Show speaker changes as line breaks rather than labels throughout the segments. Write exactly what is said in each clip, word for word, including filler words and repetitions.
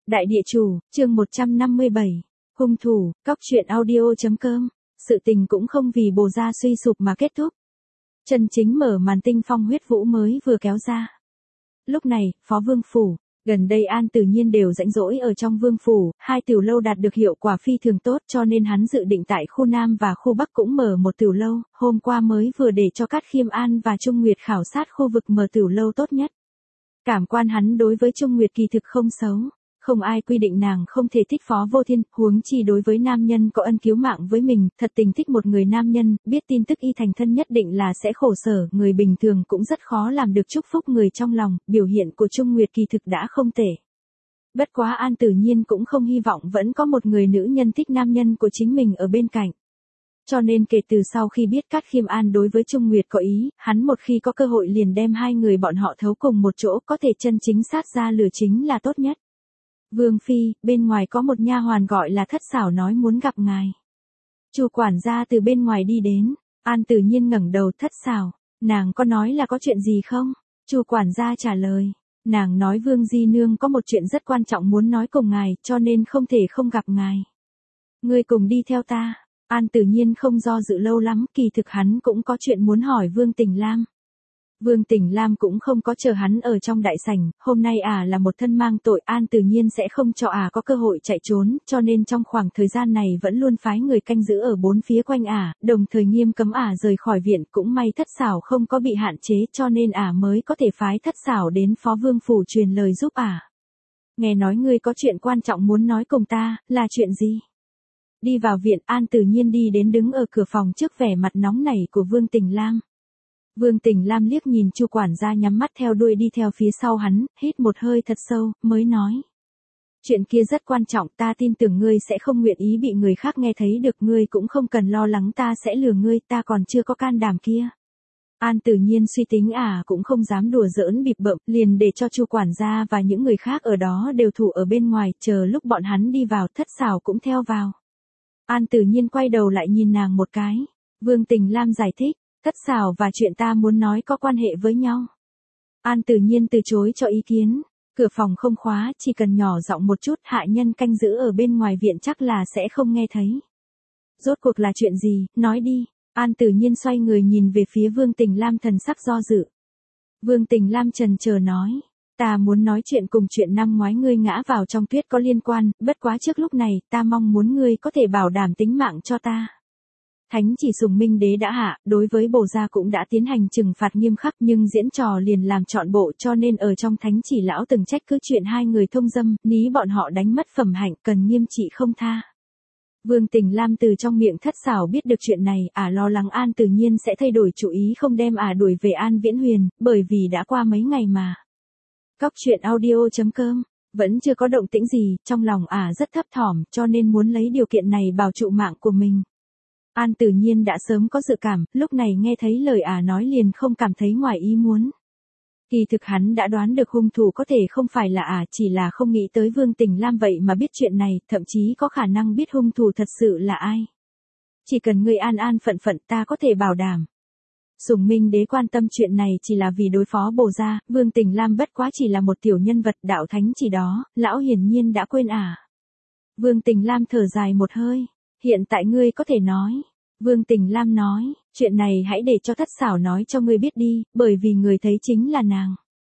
Đại địa chủ, chương một trăm năm mươi bảy. Hung thủ, cóc truyện audio.com. Sự tình cũng không vì Bồ gia suy sụp mà kết thúc. Chân chính mở màn tinh phong huyết vũ mới vừa kéo ra. Lúc này, Phó Vương Phủ, gần đây An Tử Nhiên đều rãnh rỗi ở trong Vương Phủ, hai tiểu lâu đạt được hiệu quả phi thường tốt cho nên hắn dự định tại khu Nam và khu Bắc cũng mở một tiểu lâu, hôm qua mới vừa để cho Cát Khiêm An và Trung Nguyệt khảo sát khu vực mở tiểu lâu tốt nhất. Cảm quan hắn đối với Trung Nguyệt kỳ thực không xấu. Không ai quy định nàng không thể thích Phó Vô Thiên, huống chi đối với nam nhân có ân cứu mạng với mình, thật tình thích một người nam nhân, biết tin tức y thành thân nhất định là sẽ khổ sở, người bình thường cũng rất khó làm được chúc phúc người trong lòng, biểu hiện của Trung Nguyệt kỳ thực đã không tệ. Bất quá An Tử Nhiên cũng không hy vọng vẫn có một người nữ nhân thích nam nhân của chính mình ở bên cạnh. Cho nên kể từ sau khi biết Cát Khiêm An đối với Trung Nguyệt có ý, hắn một khi có cơ hội liền đem hai người bọn họ thấu cùng một chỗ, có thể chân chính sát ra lửa chính là tốt nhất. Vương phi, bên ngoài có một nha hoàn gọi là Thất Xảo nói muốn gặp ngài. Chu quản gia từ bên ngoài đi đến, An Tử Nhiên ngẩng đầu. Thất Xảo, nàng có nói là có chuyện gì không? Chu quản gia trả lời, nàng nói Vương di nương có một chuyện rất quan trọng muốn nói cùng ngài, cho nên không thể không gặp ngài. Ngươi cùng đi theo ta. An Tử Nhiên không do dự lâu lắm, kỳ thực hắn cũng có chuyện muốn hỏi Vương Tình Lam. Vương Tình Lam cũng không có chờ hắn ở trong đại sảnh, hôm nay ả à là một thân mang tội, An Tử Nhiên sẽ không cho ả à có cơ hội chạy trốn, cho nên trong khoảng thời gian này vẫn luôn phái người canh giữ ở bốn phía quanh ả, à, đồng thời nghiêm cấm ả à rời khỏi viện, cũng may Thất Xảo không có bị hạn chế cho nên ả à mới có thể phái Thất Xảo đến Phó Vương Phủ truyền lời giúp ả. À. Nghe nói ngươi có chuyện quan trọng muốn nói cùng ta, là chuyện gì? Đi vào viện, An Tử Nhiên đi đến đứng ở cửa phòng trước vẻ mặt nóng nảy của Vương Tình Lam. Vương Tình Lam liếc nhìn Chu quản gia nhắm mắt theo đuôi đi theo phía sau hắn, hít một hơi thật sâu, mới nói. Chuyện kia rất quan trọng, ta tin tưởng ngươi sẽ không nguyện ý bị người khác nghe thấy được, ngươi cũng không cần lo lắng ta sẽ lừa ngươi, ta còn chưa có can đảm kia. An Tử Nhiên suy tính à cũng không dám đùa giỡn bịp bợm, liền để cho Chu quản gia và những người khác ở đó đều thủ ở bên ngoài, chờ lúc bọn hắn đi vào. Thất Xảo cũng theo vào. An Tử Nhiên quay đầu lại nhìn nàng một cái. Vương Tình Lam giải thích. Thất Xảo và chuyện ta muốn nói có quan hệ với nhau. An Tử Nhiên từ chối cho ý kiến. Cửa phòng không khóa, chỉ cần nhỏ giọng một chút, hạ nhân canh giữ ở bên ngoài viện chắc là sẽ không nghe thấy. Rốt cuộc là chuyện gì, nói đi. An Tử Nhiên xoay người nhìn về phía Vương Tình Lam, thần sắc do dự. Vương Tình Lam chần chờ nói. Ta muốn nói chuyện cùng chuyện năm ngoái ngươi ngã vào trong tuyết có liên quan, bất quá trước lúc này, ta mong muốn ngươi có thể bảo đảm tính mạng cho ta. Thánh chỉ Sùng Minh Đế đã hạ, đối với Bồ gia cũng đã tiến hành trừng phạt nghiêm khắc, nhưng diễn trò liền làm trọn bộ, cho nên ở trong thánh chỉ lão từng trách cứ chuyện hai người thông dâm, ní bọn họ đánh mất phẩm hạnh, cần nghiêm trị không tha. Vương Tình Lam từ trong miệng Thất Xảo biết được chuyện này, ả à lo lắng An Tử Nhiên sẽ thay đổi chủ ý không đem ả à đuổi về An Viễn Huyền, bởi vì đã qua mấy ngày mà. Cóc truyện audio.com, vẫn chưa có động tĩnh gì, trong lòng ả à rất thấp thỏm, cho nên muốn lấy điều kiện này bảo trụ mạng của mình. An Tử Nhiên đã sớm có dự cảm, lúc này nghe thấy lời ả à nói liền không cảm thấy ngoài ý muốn. Kỳ thực hắn đã đoán được hung thủ có thể không phải là ả, à, chỉ là không nghĩ tới Vương Tình Lam vậy mà biết chuyện này, thậm chí có khả năng biết hung thủ thật sự là ai. Chỉ cần ngươi an an phận phận ta có thể bảo đảm. Sùng Minh Đế quan tâm chuyện này chỉ là vì đối phó Bồ gia, Vương Tình Lam bất quá chỉ là một tiểu nhân vật, đạo thánh chỉ đó, lão hiển nhiên đã quên ả. À. Vương Tình Lam thở dài một hơi. Hiện tại ngươi có thể nói. Vương Tình Lam nói, chuyện này hãy để cho Thất Xảo nói cho ngươi biết đi, bởi vì người thấy chính là nàng.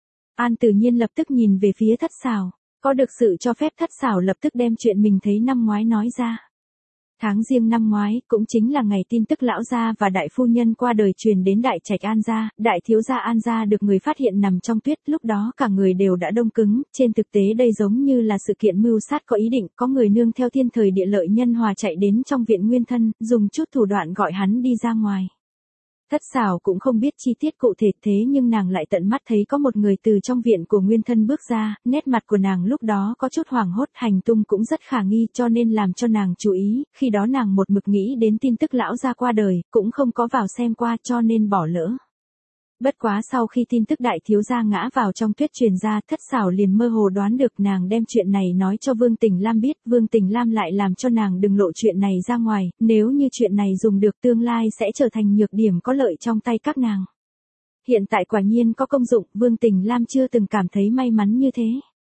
An Tử Nhiên lập tức nhìn về phía Thất Xảo, có được sự cho phép Thất Xảo lập tức đem chuyện mình thấy năm ngoái nói ra. Tháng Giêng năm ngoái, cũng chính là ngày tin tức lão gia và đại phu nhân qua đời truyền đến đại trạch An gia, đại thiếu gia An gia được người phát hiện nằm trong tuyết, lúc đó cả người đều đã đông cứng, trên thực tế đây giống như là sự kiện mưu sát có ý định, có người nương theo thiên thời địa lợi nhân hòa chạy đến trong viện nguyên thân, dùng chút thủ đoạn gọi hắn đi ra ngoài. Thất Xảo cũng không biết chi tiết cụ thể thế nhưng nàng lại tận mắt thấy có một người từ trong viện của nguyên thân bước ra, nét mặt của nàng lúc đó có chút hoảng hốt, hành tung cũng rất khả nghi cho nên làm cho nàng chú ý, khi đó nàng một mực nghĩ đến tin tức lão gia qua đời, cũng không có vào xem qua cho nên bỏ lỡ. Bất quá sau khi tin tức đại thiếu gia ngã vào trong tuyết truyền ra, Thất Xảo liền mơ hồ đoán được, nàng đem chuyện này nói cho Vương Tình Lam biết, Vương Tình Lam lại làm cho nàng đừng lộ chuyện này ra ngoài, nếu như chuyện này dùng được tương lai sẽ trở thành nhược điểm có lợi trong tay các nàng. Hiện tại quả nhiên có công dụng, Vương Tình Lam chưa từng cảm thấy may mắn như thế.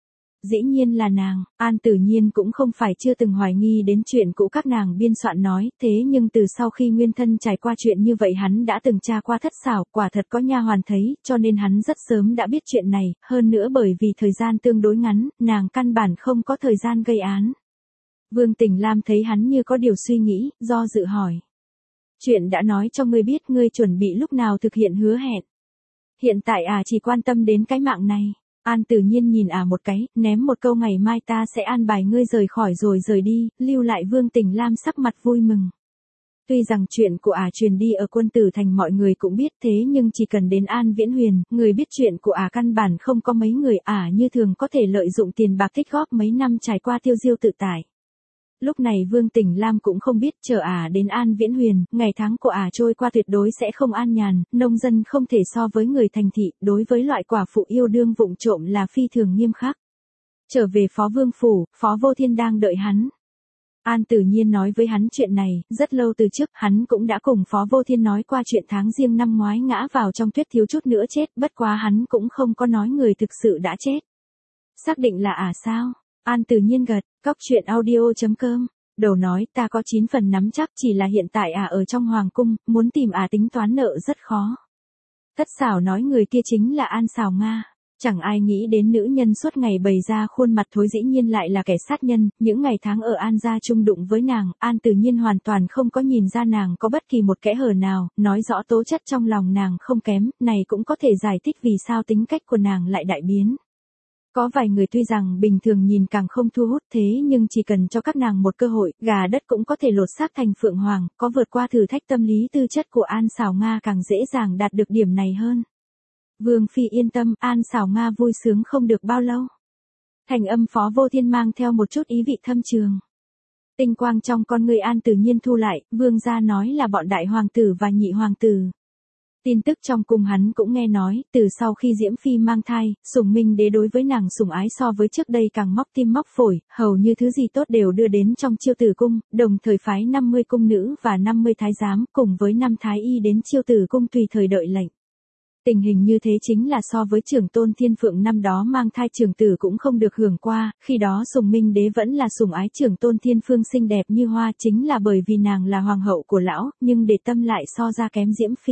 dĩ nhiên là nàng. An Tử Nhiên cũng không phải chưa từng hoài nghi đến chuyện cũ các nàng biên soạn nói, thế nhưng từ sau khi nguyên thân trải qua chuyện như vậy hắn đã từng tra qua thất xảo, quả thật có nha hoàn thấy, cho nên hắn rất sớm đã biết chuyện này, hơn nữa bởi vì thời gian tương đối ngắn, nàng căn bản không có thời gian gây án. Vương Tình Lam thấy hắn như có điều suy nghĩ, do dự hỏi. Chuyện đã nói cho ngươi biết, ngươi chuẩn bị lúc nào thực hiện hứa hẹn. Hiện tại à chỉ quan tâm đến cái mạng này. An Tử Nhiên nhìn à một cái, ném một câu ngày mai ta sẽ an bài ngươi rời khỏi rồi rời đi, lưu lại Vương Tình Lam sắc mặt vui mừng. Tuy rằng chuyện của ả truyền đi ở Quân Tử Thành mọi người cũng biết, thế nhưng chỉ cần đến An Viễn Huyền, người biết chuyện của ả căn bản không có mấy người. Ả như thường có thể lợi dụng tiền bạc tích góp mấy năm trải qua tiêu diêu tự tại. Lúc này Vương Tình Lam cũng không biết, chờ ả đến An Viễn Huyền, ngày tháng của ả trôi qua tuyệt đối sẽ không an nhàn, nông dân không thể so với người thành thị, đối với loại quả phụ yêu đương vụng trộm là phi thường nghiêm khắc. Trở về Phó Vương Phủ, Phó Vô Thiên đang đợi hắn. An Tử Nhiên nói với hắn chuyện này, rất lâu từ trước, hắn cũng đã cùng Phó Vô Thiên nói qua chuyện tháng Giêng năm ngoái ngã vào trong tuyết thiếu chút nữa chết, bất quá hắn cũng không có nói người thực sự đã chết. Xác định là ả sao? An Tử Nhiên gật, cóc truyện audio chấm com. Đầu nói ta có chín phần nắm chắc, chỉ là hiện tại ả ở trong hoàng cung, muốn tìm ả tính toán nợ rất khó. Thất xảo nói người kia chính là An Sào Nga. Chẳng ai nghĩ đến nữ nhân suốt ngày bày ra khuôn mặt thối dĩ nhiên lại là kẻ sát nhân, những ngày tháng ở An gia chung đụng với nàng, An Tử Nhiên hoàn toàn không có nhìn ra nàng có bất kỳ một kẽ hở nào, nói rõ tố chất trong lòng nàng không kém, này cũng có thể giải thích vì sao tính cách của nàng lại đại biến. Có vài người tuy rằng bình thường nhìn càng không thu hút, thế nhưng chỉ cần cho các nàng một cơ hội, gà đất cũng có thể lột xác thành phượng hoàng, có vượt qua thử thách tâm lý tư chất của An Sào Nga càng dễ dàng đạt được điểm này hơn. Vương Phi yên tâm, An Sào Nga vui sướng không được bao lâu. Thành âm Phó Vô Thiên mang theo một chút ý vị thâm trường. Tinh quang trong con người An Tử Nhiên thu lại, vương gia nói là bọn đại hoàng tử và nhị hoàng tử. Tin tức trong cung hắn cũng nghe nói, từ sau khi Diễm Phi mang thai, Sùng Minh Đế đối với nàng sủng ái so với trước đây càng móc tim móc phổi, hầu như thứ gì tốt đều đưa đến trong Chiêu Tử cung, đồng thời phái năm mươi cung nữ và năm mươi thái giám cùng với năm thái y đến Chiêu Tử cung tùy thời đợi lệnh. Tình hình như thế chính là so với Trưởng Tôn Thiên Phượng năm đó mang thai trưởng tử cũng không được hưởng qua, khi đó Sùng Minh Đế vẫn là sủng ái Trưởng Tôn Thiên Phương xinh đẹp như hoa, chính là bởi vì nàng là hoàng hậu của lão, nhưng để tâm lại so ra kém Diễm Phi.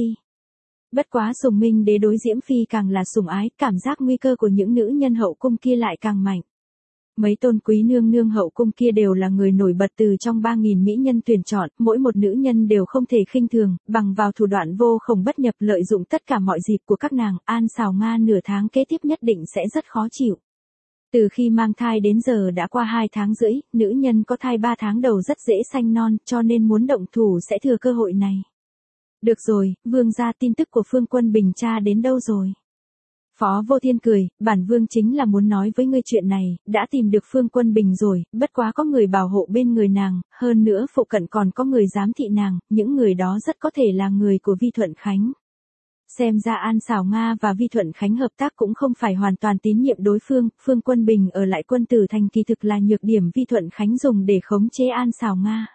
Bất quá Sùng Minh Đế đối Diễm Phi càng là sủng ái, cảm giác nguy cơ của những nữ nhân hậu cung kia lại càng mạnh. Mấy tôn quý nương nương hậu cung kia đều là người nổi bật từ trong ba nghìn mỹ nhân tuyển chọn, mỗi một nữ nhân đều không thể khinh thường, bằng vào thủ đoạn vô khổng bất nhập lợi dụng tất cả mọi dịp của các nàng, An Sào Nga nửa tháng kế tiếp nhất định sẽ rất khó chịu. Từ khi mang thai đến giờ đã qua hai tháng rưỡi, nữ nhân có thai ba tháng đầu rất dễ sanh non, cho nên muốn động thủ sẽ thừa cơ hội này. Được rồi, vương gia, tin tức của Phương Quân Bình tra đến đâu rồi? Phó Vô Thiên cười, bản vương chính là muốn nói với ngươi chuyện này, đã tìm được Phương Quân Bình rồi, bất quá có người bảo hộ bên người nàng, hơn nữa phụ cận còn có người giám thị nàng, những người đó rất có thể là người của Vi Thuận Khánh. Xem ra An Sào Nga và Vi Thuận Khánh hợp tác cũng không phải hoàn toàn tín nhiệm đối phương, Phương Quân Bình ở lại Quân Tử Thành kỳ thực là nhược điểm Vi Thuận Khánh dùng để khống chế An Sào Nga.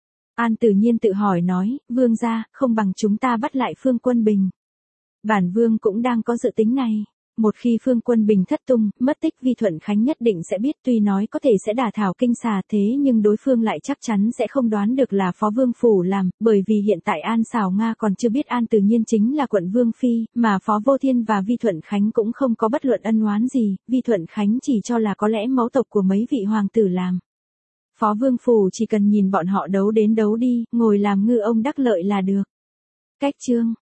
An Tử Nhiên tự hỏi nói, vương gia, không bằng chúng ta bắt lại Phương Quân Bình. Bản vương cũng đang có dự tính này. Một khi Phương Quân Bình thất tung, mất tích Vi Thuận Khánh nhất định sẽ biết, tuy nói có thể sẽ đả thảo kinh xà, thế nhưng đối phương lại chắc chắn sẽ không đoán được là Phó Vương Phủ làm, bởi vì hiện tại An Sào Nga còn chưa biết An Tử Nhiên chính là quận Vương Phi, mà Phó Vô Thiên và Vi Thuận Khánh cũng không có bất luận ân oán gì, Vi Thuận Khánh chỉ cho là có lẽ mẫu tộc của mấy vị hoàng tử làm. Phó Vương Phủ chỉ cần nhìn bọn họ đấu đến đấu đi, ngồi làm ngư ông đắc lợi là được. Cách chương